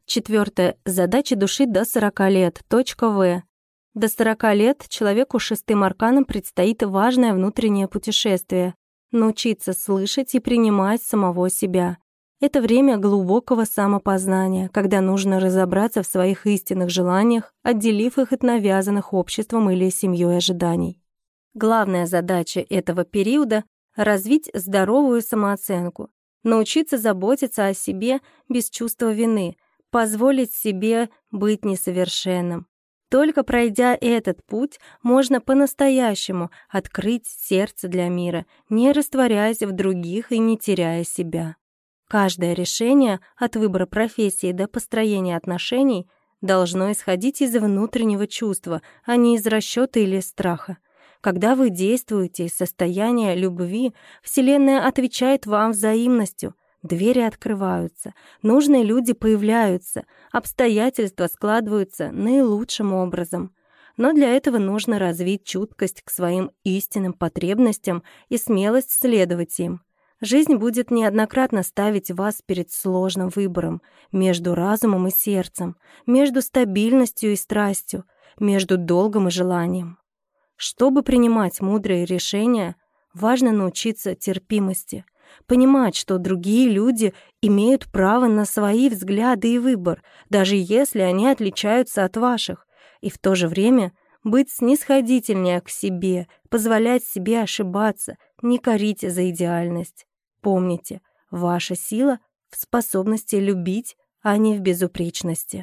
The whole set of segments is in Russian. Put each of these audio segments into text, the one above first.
Четвертое. Задачи души до 40 лет. Точка В. До 40 лет человеку с шестым арканом предстоит важное внутреннее путешествие — научиться слышать и принимать самого себя. Это время глубокого самопознания, когда нужно разобраться в своих истинных желаниях, отделив их от навязанных обществом или семьей ожиданий. Главная задача этого периода — развить здоровую самооценку, научиться заботиться о себе без чувства вины, позволить себе быть несовершенным. Только пройдя этот путь, можно по-настоящему открыть сердце для мира, не растворяясь в других и не теряя себя. Каждое решение, от выбора профессии до построения отношений, должно исходить из внутреннего чувства, а не из расчёта или страха. Когда вы действуете из состояния любви, Вселенная отвечает вам взаимностью, двери открываются, нужные люди появляются, обстоятельства складываются наилучшим образом. Но для этого нужно развить чуткость к своим истинным потребностям и смелость следовать им. Жизнь будет неоднократно ставить вас перед сложным выбором между разумом и сердцем, между стабильностью и страстью, между долгом и желанием. Чтобы принимать мудрые решения, важно научиться терпимости, понимать, что другие люди имеют право на свои взгляды и выбор, даже если они отличаются от ваших, и в то же время быть снисходительнее к себе, позволять себе ошибаться, не корить за идеальность. Помните, ваша сила в способности любить, а не в безупречности.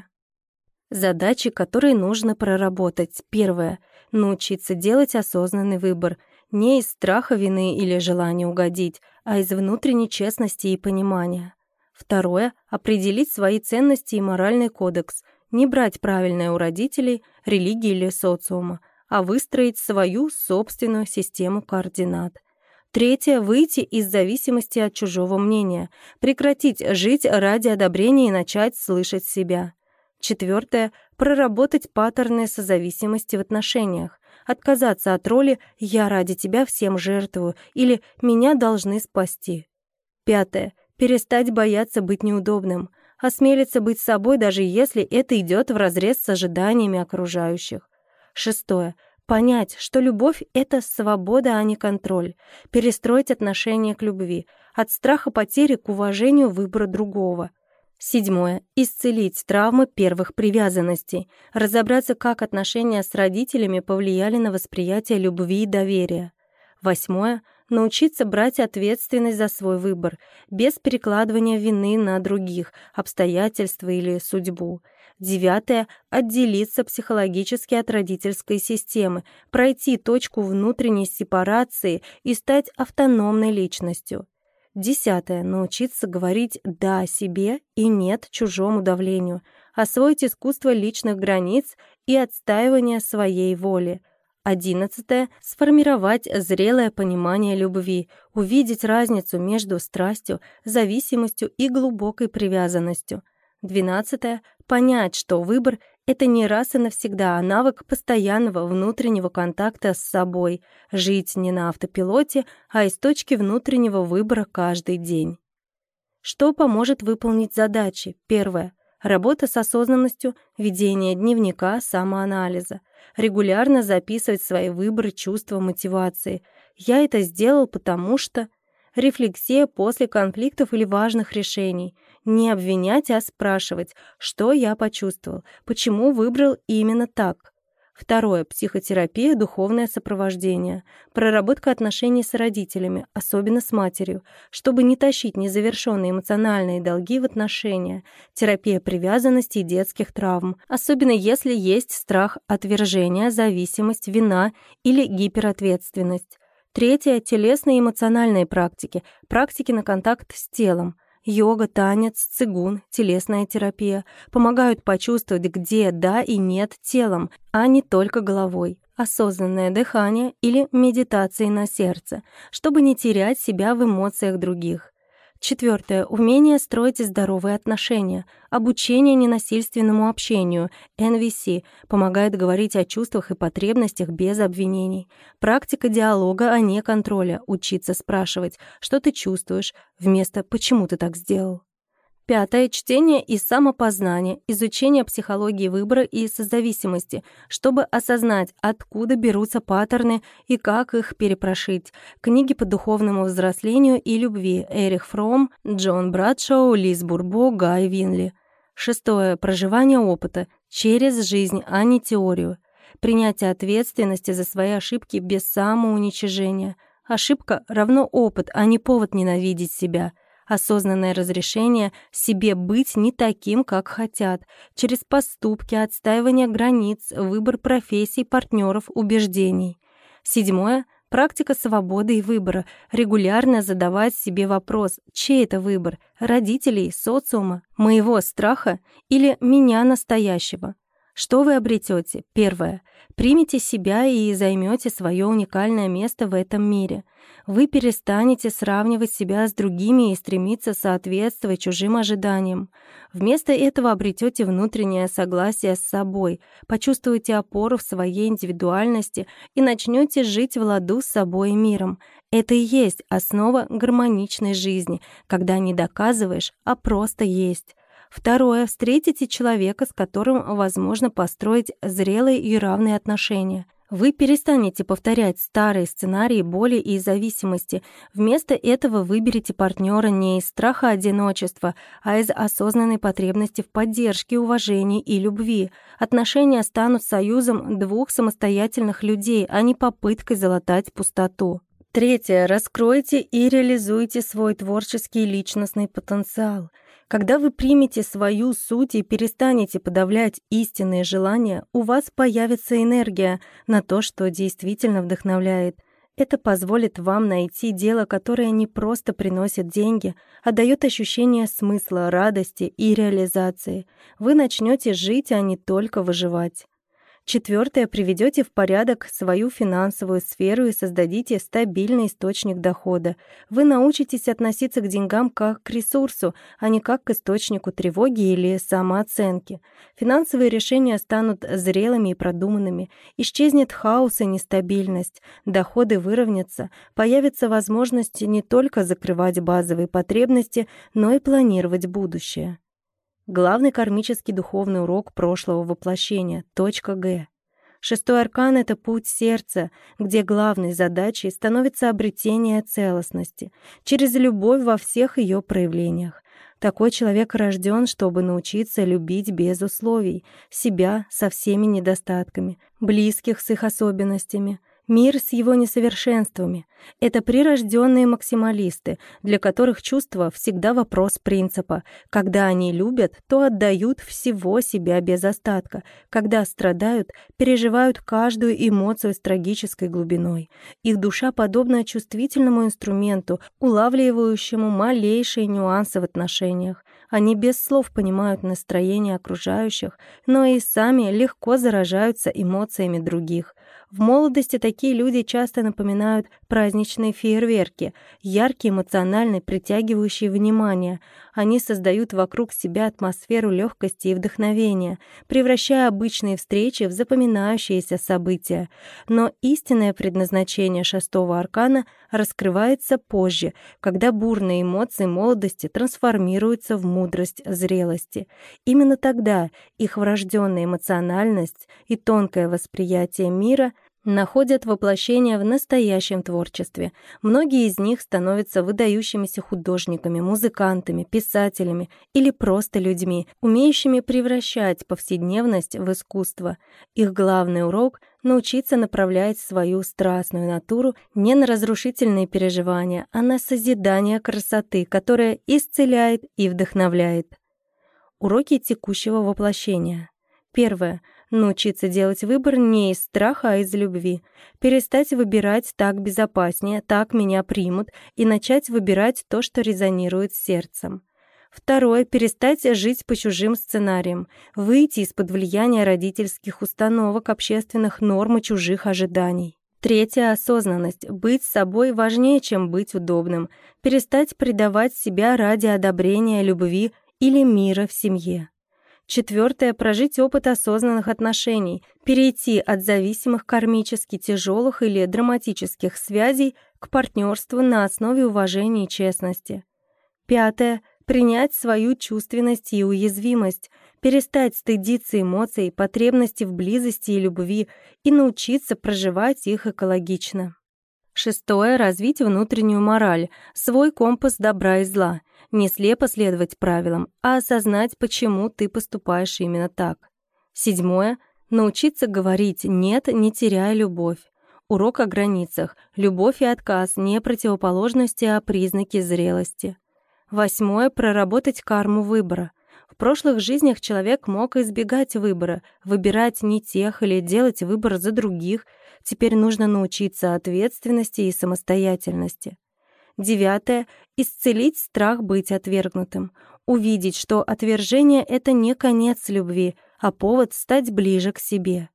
Задачи, которые нужно проработать. Первое. Научиться делать осознанный выбор. Не из страха, вины или желания угодить, а из внутренней честности и понимания. Второе. Определить свои ценности и моральный кодекс. Не брать правильное у родителей, религии или социума, а выстроить свою собственную систему координат. Третье. Выйти из зависимости от чужого мнения. Прекратить жить ради одобрения и начать слышать себя. Четвертое. Проработать паттерны созависимости в отношениях. Отказаться от роли «я ради тебя всем жертвую» или «меня должны спасти». Пятое. Перестать бояться быть неудобным. Осмелиться быть собой, даже если это идет вразрез с ожиданиями окружающих. Шестое. Понять, что любовь — это свобода, а не контроль. Перестроить отношение к любви. От страха потери к уважению выбора другого. Седьмое. Исцелить травмы первых привязанностей. Разобраться, как отношения с родителями повлияли на восприятие любви и доверия. Восьмое. Научиться брать ответственность за свой выбор, без перекладывания вины на других, обстоятельства или судьбу. Девятое. Отделиться психологически от родительской системы, пройти точку внутренней сепарации и стать автономной личностью. Десятое. Научиться говорить «да» себе и «нет» чужому давлению, освоить искусство личных границ и отстаивания своей воли. 11. Сформировать зрелое понимание любви, увидеть разницу между страстью, зависимостью и глубокой привязанностью. 12. Понять, что выбор — это не раз и навсегда, а навык постоянного внутреннего контакта с собой, жить не на автопилоте, а из точки внутреннего выбора каждый день. Что поможет выполнить задачи? Первое. Работа с осознанностью, ведение дневника, самоанализа. Регулярно записывать свои выборы, чувства, мотивации. Я это сделал, потому что... Рефлексия после конфликтов или важных решений. Не обвинять, а спрашивать, что я почувствовал, почему выбрал именно так. Второе. Психотерапия, духовное сопровождение. Проработка отношений с родителями, особенно с матерью, чтобы не тащить незавершенные эмоциональные долги в отношения. Терапия привязанности и детских травм, особенно если есть страх отвержения, зависимость, вина или гиперответственность. Третье. Телесные и эмоциональные практики. Практики на контакт с телом. Йога, танец, цигун, телесная терапия помогают почувствовать, где да и нет телом, а не только головой. Осознанное дыхание или медитации на сердце, чтобы не терять себя в эмоциях других. Четвертое. Умение строить здоровые отношения. Обучение ненасильственному общению, НВС, помогает говорить о чувствах и потребностях без обвинений. Практика диалога, а не контроля. Учиться спрашивать, что ты чувствуешь, вместо «почему ты так сделал?». Пятое. Чтение и самопознание, изучение психологии выбора и созависимости, чтобы осознать, откуда берутся паттерны и как их перепрошить. Книги по духовному взрослению и любви. Эрих Фромм, Джон Брадшоу, Лиз Бурбо, Гай Винли. Шестое. Проживание опыта через жизнь, а не теорию. Принятие ответственности за свои ошибки без самоуничижения. Ошибка равно опыт, а не повод ненавидеть себя. Осознанное разрешение себе быть не таким, как хотят, через поступки, отстаивание границ, выбор профессий, партнеров, убеждений. Седьмое. Практика свободы и выбора. Регулярно задавать себе вопрос, чей это выбор? Родителей, социума, моего страха или меня настоящего? Что вы обретете? Первое. Примите себя и займете свое уникальное место в этом мире. Вы перестанете сравнивать себя с другими и стремиться соответствовать чужим ожиданиям. Вместо этого обретете внутреннее согласие с собой, почувствуете опору в своей индивидуальности и начнете жить в ладу с собой и миром. Это и есть основа гармоничной жизни, когда не доказываешь, а просто есть. Второе. Встретите человека, с которым возможно построить зрелые и равные отношения. Вы перестанете повторять старые сценарии боли и зависимости. Вместо этого выберите партнера не из страха одиночества, а из осознанной потребности в поддержке, уважении и любви. Отношения станут союзом двух самостоятельных людей, а не попыткой залатать пустоту. Третье. Раскройте и реализуйте свой творческий и личностный потенциал. Когда вы примете свою суть и перестанете подавлять истинные желания, у вас появится энергия на то, что действительно вдохновляет. Это позволит вам найти дело, которое не просто приносит деньги, а дает ощущение смысла, радости и реализации. Вы начнете жить, а не только выживать. Четвертое. Приведете в порядок свою финансовую сферу и создадите стабильный источник дохода. Вы научитесь относиться к деньгам как к ресурсу, а не как к источнику тревоги или самооценки. Финансовые решения станут зрелыми и продуманными. Исчезнет хаос и нестабильность. Доходы выровнятся. Появится возможность не только закрывать базовые потребности, но и планировать будущее. Главный кармический духовный урок прошлого воплощения. Точка Г. Шестой аркан — это путь сердца, где главной задачей становится обретение целостности через любовь во всех ее проявлениях. Такой человек рожден, чтобы научиться любить без условий, себя со всеми недостатками, близких с их особенностями, мир с его несовершенствами. Это прирожденные максималисты, для которых чувство всегда вопрос принципа. Когда они любят, то отдают всего себя без остатка. Когда страдают, переживают каждую эмоцию с трагической глубиной. Их душа подобна чувствительному инструменту, улавливающему малейшие нюансы в отношениях. Они без слов понимают настроение окружающих, но и сами легко заражаются эмоциями других. В молодости такие люди часто напоминают праздничные фейерверки, яркие, эмоциональные, притягивающие внимание. Они создают вокруг себя атмосферу легкости и вдохновения, превращая обычные встречи в запоминающиеся события. Но истинное предназначение шестого аркана раскрывается позже, когда бурные эмоции молодости трансформируются в мудрость зрелости. Именно тогда их врожденная эмоциональность и тонкое восприятие мира находят воплощение в настоящем творчестве. Многие из них становятся выдающимися художниками, музыкантами, писателями или просто людьми, умеющими превращать повседневность в искусство. Их главный урок — научиться направлять свою страстную натуру не на разрушительные переживания, а на созидание красоты, которая исцеляет и вдохновляет. Уроки текущего воплощения. Первое. Научиться делать выбор не из страха, а из любви. Перестать выбирать «так безопаснее», «так меня примут» и начать выбирать то, что резонирует с сердцем. Второе. Перестать жить по чужим сценариям. Выйти из-под влияния родительских установок, общественных норм и чужих ожиданий. Третье. Осознанность. Быть собой важнее, чем быть удобным. Перестать предавать себя ради одобрения, любви или мира в семье. Четвертое. Прожить опыт осознанных отношений, перейти от зависимых кармически тяжелых или драматических связей к партнерству на основе уважения и честности. Пятое. принять свою чувственность и уязвимость, перестать стыдиться эмоций, потребностей в близости и любви и научиться проживать их экологично. 6. Развить внутреннюю мораль, свой компас добра и зла. Не слепо следовать правилам, а осознать, почему ты поступаешь именно так. 7. Научиться говорить «нет», не теряя любовь. Урок о границах. Любовь и отказ не противоположности, а признаки зрелости. 8. Проработать карму выбора. В прошлых жизнях человек мог избегать выбора, выбирать не тех или делать выбор за других. Теперь нужно научиться ответственности и самостоятельности. 9. Исцелить страх быть отвергнутым. Увидеть, что отвержение — это не конец любви, а повод стать ближе к себе.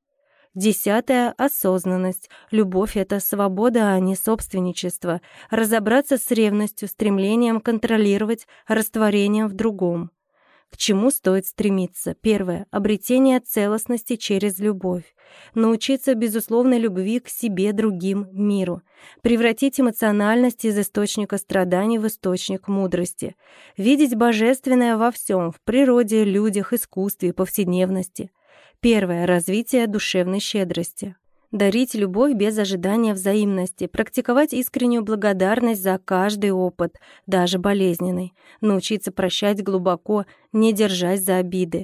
10. Осознанность. Любовь — это свобода, а не собственничество. Разобраться с ревностью, стремлением контролировать, растворением в другом. К чему стоит стремиться? 1. Обретение целостности через любовь. Научиться безусловной любви к себе, другим, миру. Превратить эмоциональность из источника страданий в источник мудрости. Видеть божественное во всем, в природе, людях, искусстве, повседневности. 1. Развитие душевной щедрости. Дарить любовь без ожидания взаимности, практиковать искреннюю благодарность за каждый опыт, даже болезненный, научиться прощать глубоко, не держась за обиды.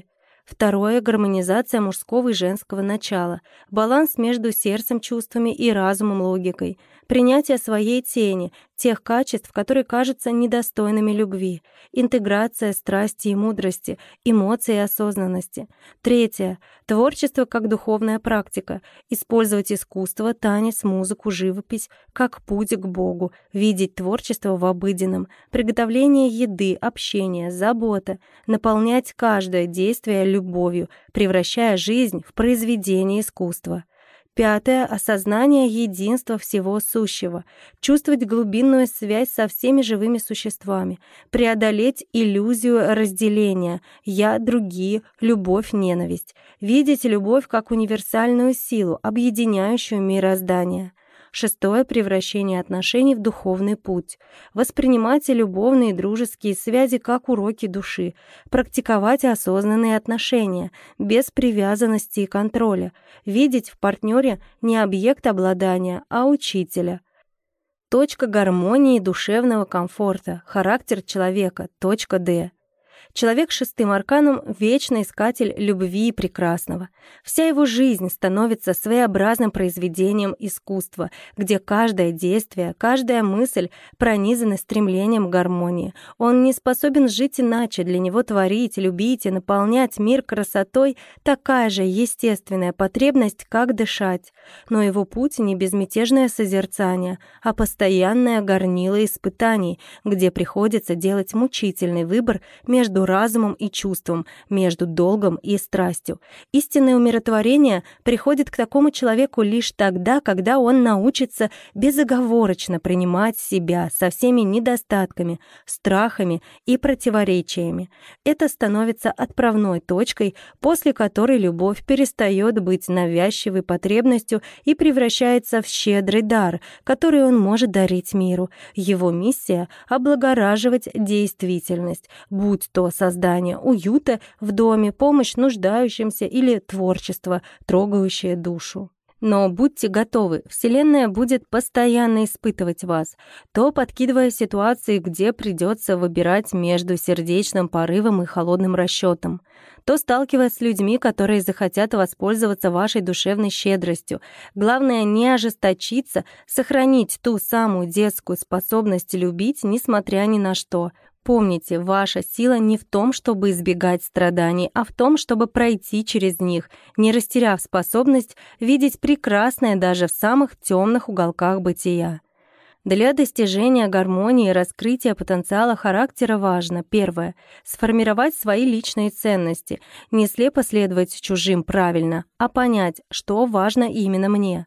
2. Гармонизация мужского и женского начала, баланс между сердцем, чувствами и разумом, логикой, принятие своей тени, тех качеств, которые кажутся недостойными любви, интеграция страсти и мудрости, эмоций и осознанности. 3. Творчество как духовная практика, использовать искусство, танец, музыку, живопись как путь к Богу, видеть творчество в обыденном, приготовление еды, общение, забота, наполнять каждое действие любовью, превращая жизнь в произведение искусства. 5. Осознание единства всего сущего. Чувствовать глубинную связь со всеми живыми существами. Преодолеть иллюзию разделения. Я, другие, любовь, ненависть. Видеть любовь как универсальную силу, объединяющую мироздание. 6. Превращение отношений в духовный путь. Воспринимать любовные и дружеские связи как уроки души. Практиковать осознанные отношения, без привязанности и контроля. Видеть в партнере не объект обладания, а учителя. Точка гармонии и душевного комфорта. Характер человека. Точка Д. Человек с 6 арканом — вечный искатель любви и прекрасного. Вся его жизнь становится своеобразным произведением искусства, где каждое действие, каждая мысль пронизаны стремлением к гармонии. Он не способен жить иначе, для него творить, любить и наполнять мир красотой — такая же естественная потребность, как дышать. Но его путь не безмятежное созерцание, а постоянное горнило испытаний, где приходится делать мучительный выбор между разумом и чувством, между долгом и страстью. Истинное умиротворение приходит к такому человеку лишь тогда, когда он научится безоговорочно принимать себя со всеми недостатками, страхами и противоречиями. Это становится отправной точкой, после которой любовь перестает быть навязчивой потребностью и превращается в щедрый дар, который он может дарить миру. Его миссия — облагораживать действительность, будь то создание уюта в доме, помощь нуждающимся или творчество, трогающее душу. Но будьте готовы, Вселенная будет постоянно испытывать вас, то подкидывая ситуации, где придется выбирать между сердечным порывом и холодным расчетом, то сталкиваясь с людьми, которые захотят воспользоваться вашей душевной щедростью. Главное не ожесточиться, сохранить ту самую детскую способность любить, несмотря ни на что. Помните, ваша сила не в том, чтобы избегать страданий, а в том, чтобы пройти через них, не растеряв способность видеть прекрасное даже в самых темных уголках бытия. Для достижения гармонии и раскрытия потенциала характера важно: 1. Сформировать свои личные ценности, не слепо следовать чужим правильно, а понять, что важно именно мне.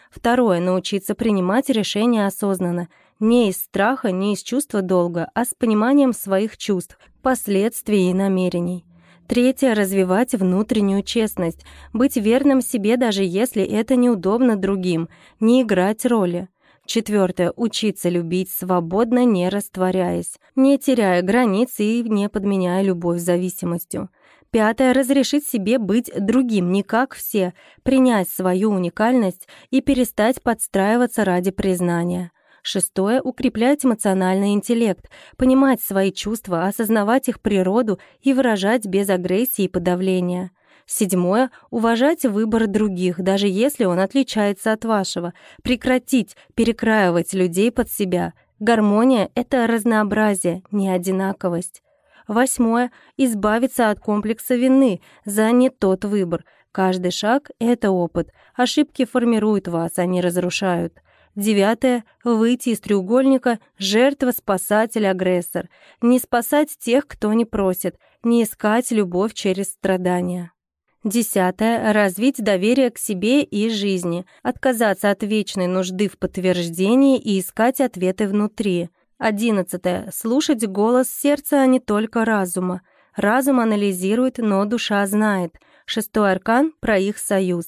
2. Научиться принимать решения осознанно, не из страха, не из чувства долга, а с пониманием своих чувств, последствий и намерений. 3. Развивать внутреннюю честность, быть верным себе, даже если это неудобно другим, не играть роли. Четвертое. Учиться любить свободно, не растворяясь, не теряя границ и не подменяя любовь зависимостью. Пятое. Разрешить себе быть другим, не как все, принять свою уникальность и перестать подстраиваться ради признания. Шестое. Укреплять эмоциональный интеллект, понимать свои чувства, осознавать их природу и выражать без агрессии и подавления. Седьмое. Уважать выбор других, даже если он отличается от вашего. Прекратить перекраивать людей под себя. Гармония — это разнообразие, не одинаковость. Восьмое. Избавиться от комплекса вины за не тот выбор. Каждый шаг — это опыт. Ошибки формируют вас, а не разрушают. Девятое. Выйти из треугольника жертва, спасатель, агрессор. Не спасать тех, кто не просит. Не искать любовь через страдания. Десятое. Развить доверие к себе и жизни. Отказаться от вечной нужды в подтверждении и искать ответы внутри. 11. Слушать голос сердца, а не только разума. Разум анализирует, но душа знает. Шестой аркан — про их союз.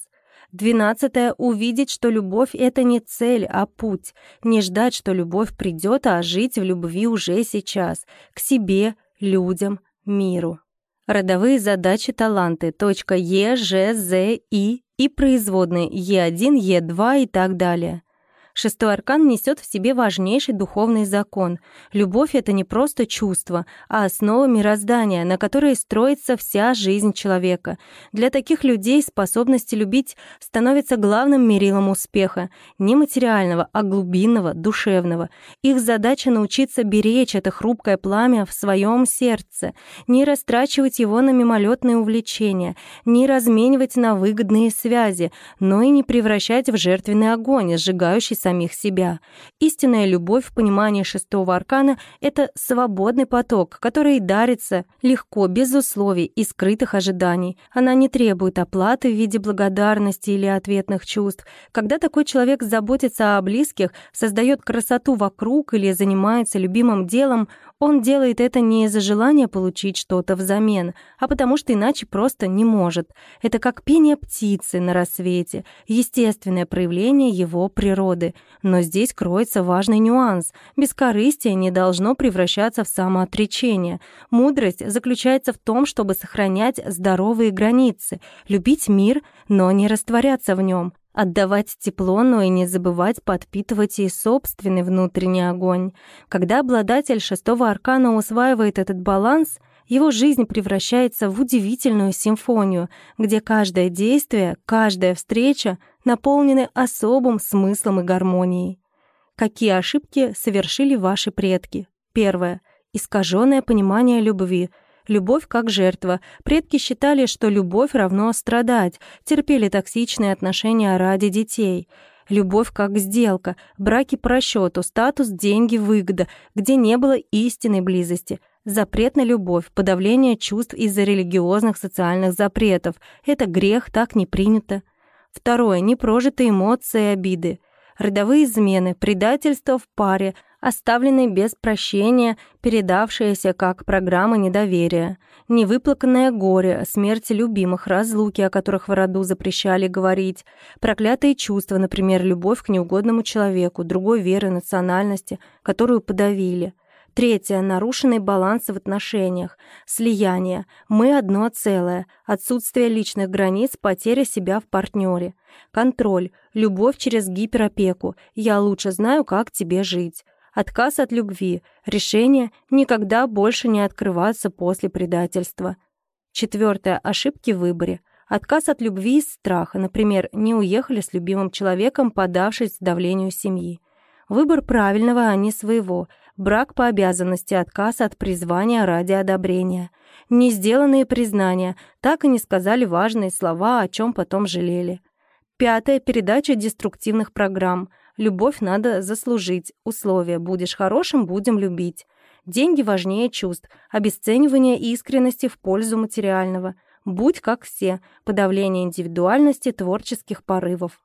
12. Увидеть, что любовь — это не цель, а путь. Не ждать, что любовь придет, а жить в любви уже сейчас. К себе, людям, миру. Родовые задачи, таланты. Точка Е, Ж, З, и производные Е1, Е2 и так далее. Шестой аркан несет в себе важнейший духовный закон. Любовь — это не просто чувство, а основа мироздания, на которой строится вся жизнь человека. Для таких людей способность любить становится главным мерилом успеха. Не материального, а глубинного, душевного. Их задача — научиться беречь это хрупкое пламя в своем сердце, не растрачивать его на мимолетные увлечения, не разменивать на выгодные связи, но и не превращать в жертвенный огонь, сжигающий самих себя. Истинная любовь в понимании шестого аркана — это свободный поток, который дарится легко, без условий и скрытых ожиданий. Она не требует оплаты в виде благодарности или ответных чувств. Когда такой человек заботится о близких, создает красоту вокруг или занимается любимым делом, он делает это не из-за желания получить что-то взамен, а потому что иначе просто не может. Это как пение птицы на рассвете, естественное проявление его природы. Но здесь кроется важный нюанс. Бескорыстие не должно превращаться в самоотречение. Мудрость заключается в том, чтобы сохранять здоровые границы, любить мир, но не растворяться в нем, отдавать тепло, но и не забывать подпитывать и собственный внутренний огонь. Когда обладатель шестого аркана усваивает этот баланс, его жизнь превращается в удивительную симфонию, где каждое действие, каждая встреча наполнены особым смыслом и гармонией. Какие ошибки совершили ваши предки? Первое. Искаженное понимание любви. Любовь как жертва. Предки считали, что любовь равно страдать, терпели токсичные отношения ради детей. Любовь как сделка, браки по расчету, статус, деньги, выгода, где не было истинной близости. Запрет на любовь, подавление чувств из-за религиозных социальных запретов. Это грех, так не принято. Второе. Непрожитые эмоции и обиды. Родовые измены, предательство в паре, оставленные без прощения, передавшиеся как программа недоверия. Невыплаканное горе, смерть любимых, разлуки, о которых в роду запрещали говорить. Проклятые чувства, например, любовь к неугодному человеку, другой веры, национальности, которую подавили. Третье. Нарушенный баланс в отношениях. Слияние. Мы одно целое. Отсутствие личных границ, потеря себя в партнере. Контроль. Любовь через гиперопеку. Я лучше знаю, как тебе жить. Отказ от любви. Решение никогда больше не открываться после предательства. Четвертое. Ошибки в выборе. Отказ от любви из страха. Например, не уехали с любимым человеком, поддавшись давлению семьи. Выбор правильного, а не своего. Брак по обязанности, отказ от призвания ради одобрения. Не сделанные признания, так и не сказали важные слова, о чем потом жалели. Пятое. Передача деструктивных программ. Любовь надо заслужить. Условия. Будешь хорошим — будем любить. Деньги важнее чувств. Обесценивание искренности в пользу материального. Будь как все. Подавление индивидуальности, творческих порывов.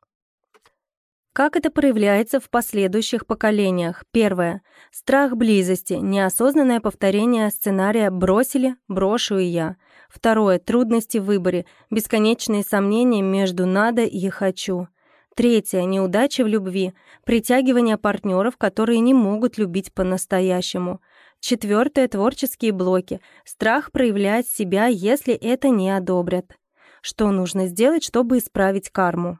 Как это проявляется в последующих поколениях? Первое. Страх близости, неосознанное повторение сценария «бросили, брошу и я». Второе. Трудности в выборе, бесконечные сомнения между «надо» и «хочу». Третье. Неудачи в любви. Притягивание партнеров, которые не могут любить по-настоящему. Четвертое. Творческие блоки. Страх проявлять себя, если это не одобрят. Что нужно сделать, чтобы исправить карму?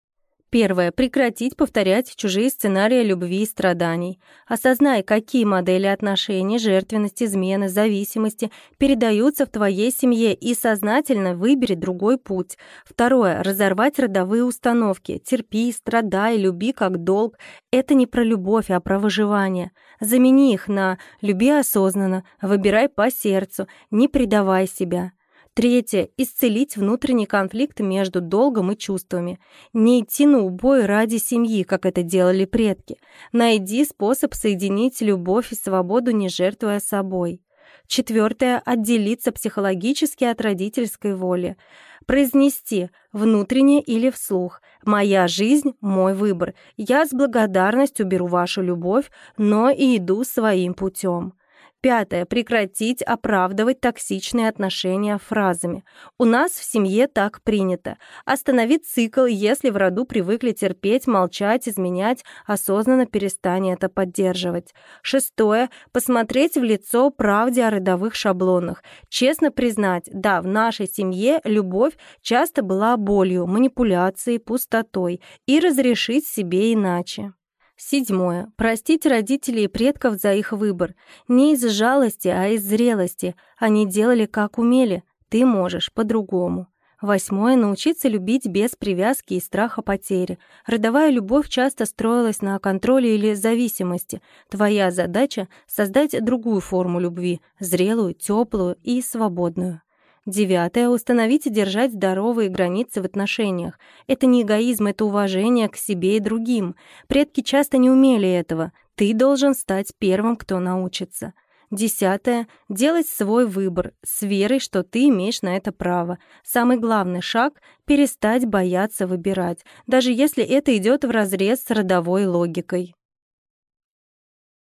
Первое. Прекратить повторять чужие сценарии любви и страданий. Осознай, какие модели отношений, жертвенности, измены, зависимости передаются в твоей семье, и сознательно выбери другой путь. Второе. Разорвать родовые установки. Терпи, страдай, люби как долг. Это не про любовь, а про выживание. Замени их на «люби осознанно», «выбирай по сердцу», «не предавай себя». Третье. Исцелить внутренний конфликт между долгом и чувствами. Не идти на убой ради семьи, как это делали предки. Найди способ соединить любовь и свободу, не жертвуя собой. Четвертое. Отделиться психологически от родительской воли. Произнести внутренне или вслух: «Моя жизнь – мой выбор. Я с благодарностью беру вашу любовь, но и иду своим путем». Пятое. Прекратить оправдывать токсичные отношения фразами. «У нас в семье так принято». Останови цикл, если в роду привыкли терпеть, молчать, изменять, осознанно перестань это поддерживать. Шестое. Посмотреть в лицо правде о родовых шаблонах. Честно признать: да, в нашей семье любовь часто была болью, манипуляцией, пустотой, и разрешить себе иначе. Седьмое. Простить родителей и предков за их выбор. Не из жалости, а из зрелости. Они делали, как умели. Ты можешь по-другому. Восьмое. Научиться любить без привязки и страха потери. Родовая любовь часто строилась на контроле или зависимости. Твоя задача — создать другую форму любви, зрелую, теплую и свободную. Девятое. Установить и держать здоровые границы в отношениях. Это не эгоизм, это уважение к себе и другим. Предки часто не умели этого. Ты должен стать первым, кто научится. Десятое. Делать свой выбор с верой, что ты имеешь на это право. Самый главный шаг — перестать бояться выбирать, даже если это идет вразрез с родовой логикой.